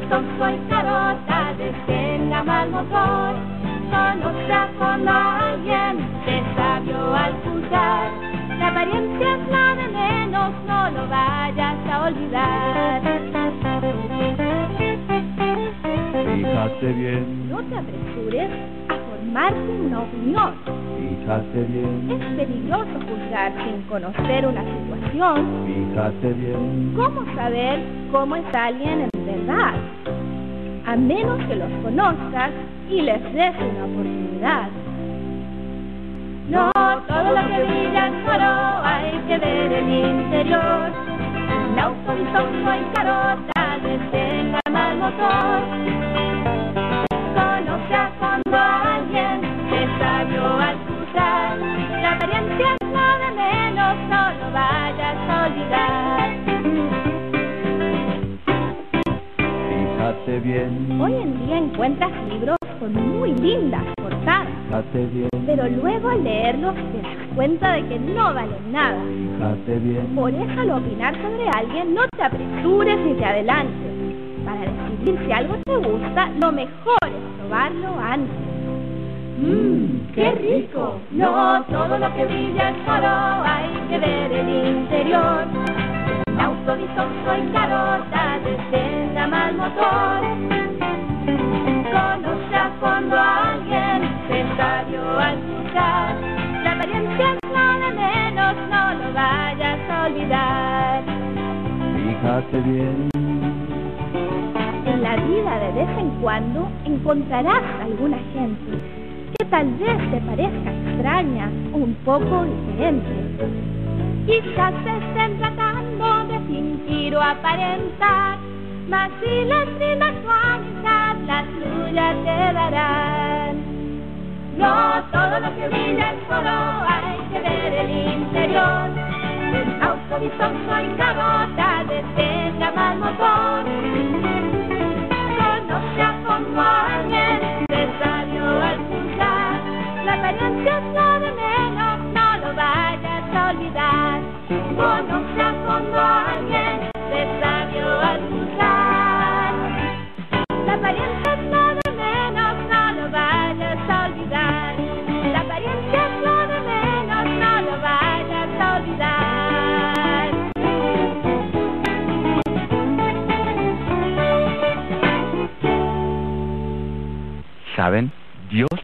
bisonzo y carota, detenga mal motor. Conoce a fondo a alguien que es sabio al juzgar. La apariencia es la de menos, no lo vayas a olvidar. Fíjate bien, No te apresures a formarte una opinión. fíjate bien, Es peligroso juzgar sin conocer una situación. fíjate bien. ¿Cómo saber cómo es alguien en verdad? A menos que los conozcas y les des una oportunidad. No todo lo que brilla es oro, hay que ver el interior. Un auto bisonzo y carota, detenga mal motor. Conoce a fondo a alguien que es sabio al juzgar. La apariencia es lo de menos, no lo vayas a olvidar. Fíjate bien, Hoy en día encuentras libros con muy lindas portadas, fíjate bien, pero luego al leerlos te das cuenta de que no valen nada. fíjate bien. Por eso al opinar sobre alguien no te apresures ni te adelantes. Para decidir si algo te gusta, lo mejor es probarlo antes. ¡Qué rico! No todo lo que brilla es oro, hay que ver el interior. Un auto bisonzo y carota, detenga mal motor. Conoce a fondo a alguien que es sabio al juzgar. La apariencia es lo de menos, no lo vayas a olvidar. Fíjate bien, En la vida de vez en cuando encontrarás alguna gente que tal vez te parezca extraña o un poco diferente. Quizás te estén tratando de fingir o aparentar, mas si les brindas tu amistad, la tuya te darán. No todo lo que brilla es oro, hay que ver el interior. Un auto bisonzo y carota, detenga mal motor. Conoce a fondo a alguien que es sabio al juzgar. La apariencia es lo de menos, no lo vayas a olvidar. Conoce a fondo a alguien que es sabio al juzgar. La apariencia es lo de menos, no lo vayas a olvidar. La apariencia es lo de menos, no lo vayas a olvidar. ¿Saben? Dios